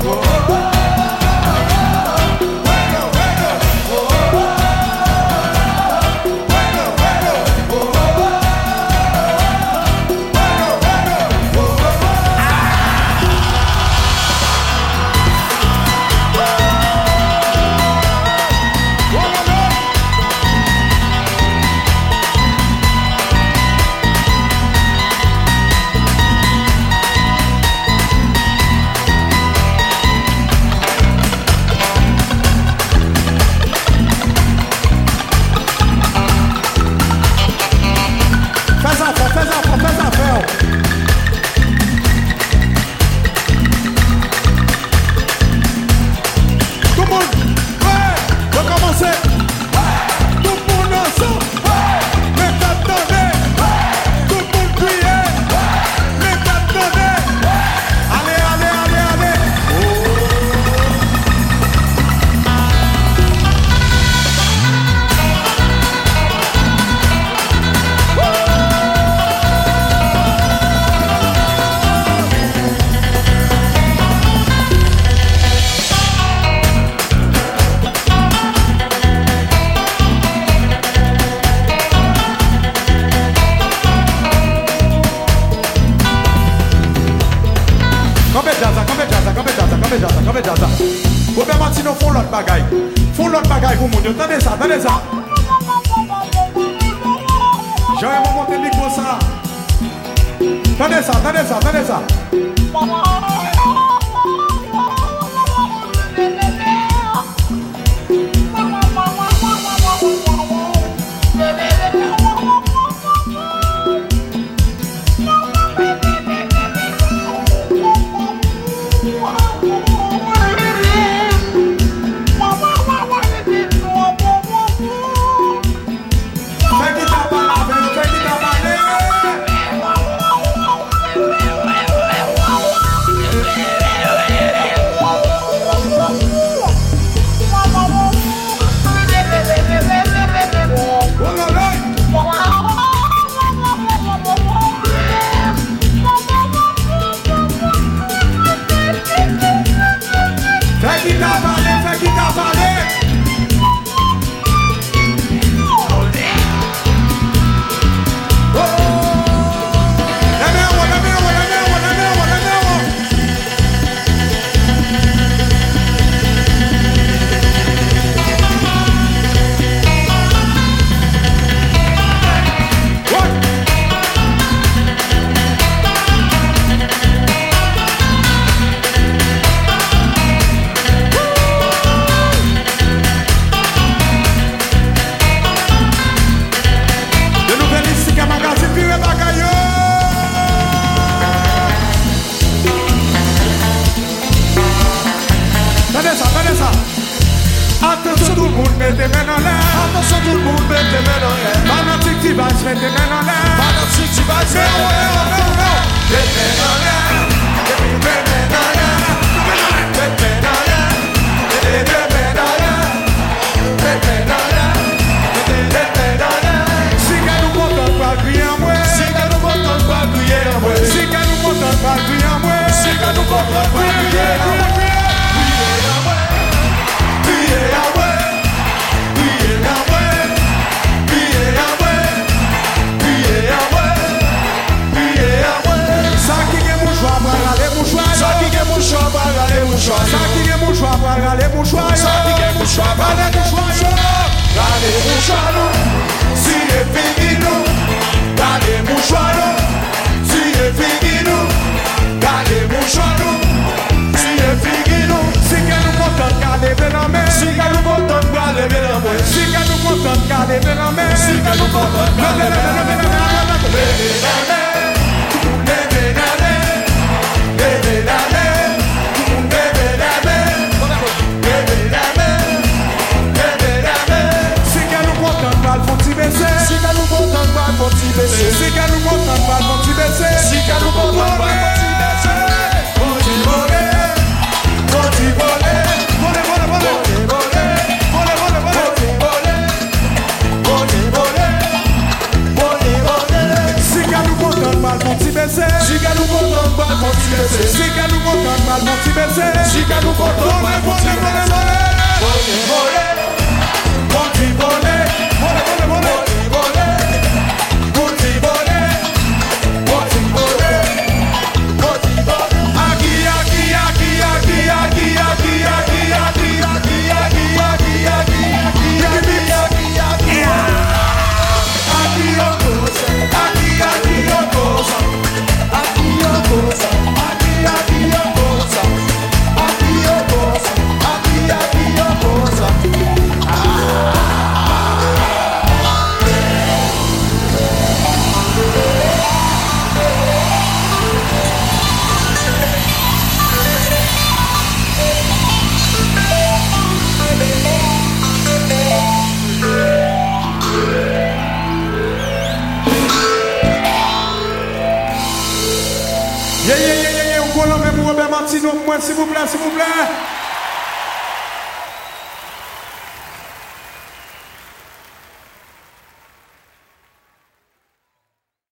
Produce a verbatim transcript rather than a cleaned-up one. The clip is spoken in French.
Robert Martino font l'autre bagaille. Font l'autre bagaille pour mon Dieu. Attendez ça, attendez ça. J'aurais pas monté le micro ça. Attendez ça, attendez ça, attendez ça. Attention tout le monde, mettez les mains en l'air. Attention tout le monde, mettez les mains en l'air. Fanatique qui va se mettre les mains en l'air. Fanatique qui va se mettre les mains en l'air. Les mains en l'air. Les mains en l'air. Les mains en l'air. Les mains en l'air. Les mains en l'air. Les mains en l'air. Si qu'elle nous monte pas crier en moi. Si qu'elle nous monte pas crier en moi. Si qu'elle nous monte pas crier en moi. Si qu'elle nous monte pas crier en moi. Ça qui est mon choix, allez mon choix, ça qui est mon choix, allez mon choix, allez mon choix, si est fini nous, allez mon choix, si est fini nous, allez mon choix, si est fini nous, si qu'elle nous monte à lever la main, si qu'elle nous monte à lever la main, si qu'elle nous monte à lever la main, si qu'elle nous monte à lever la main, lever la main, lever la main, lever la main. Si qu'elle nous monte en bas, faut t'y baisser. Si qu'elle nous monte en bas, faut t'y baisser. Si qu'elle nous monte en bas, faut t'y baisser. Faut t'y voler, faut t'y voler. Voler, voler, voler. Voler, voler, voler. Faut t'y voler, faut t'y voler. que nous comptons, mais faut voler, voler, voler, voler. Yeah, yeah, yeah, yeah, yeah, on peut l'emmener pour Robert Martino, s'il vous plaît, s'il vous plaît.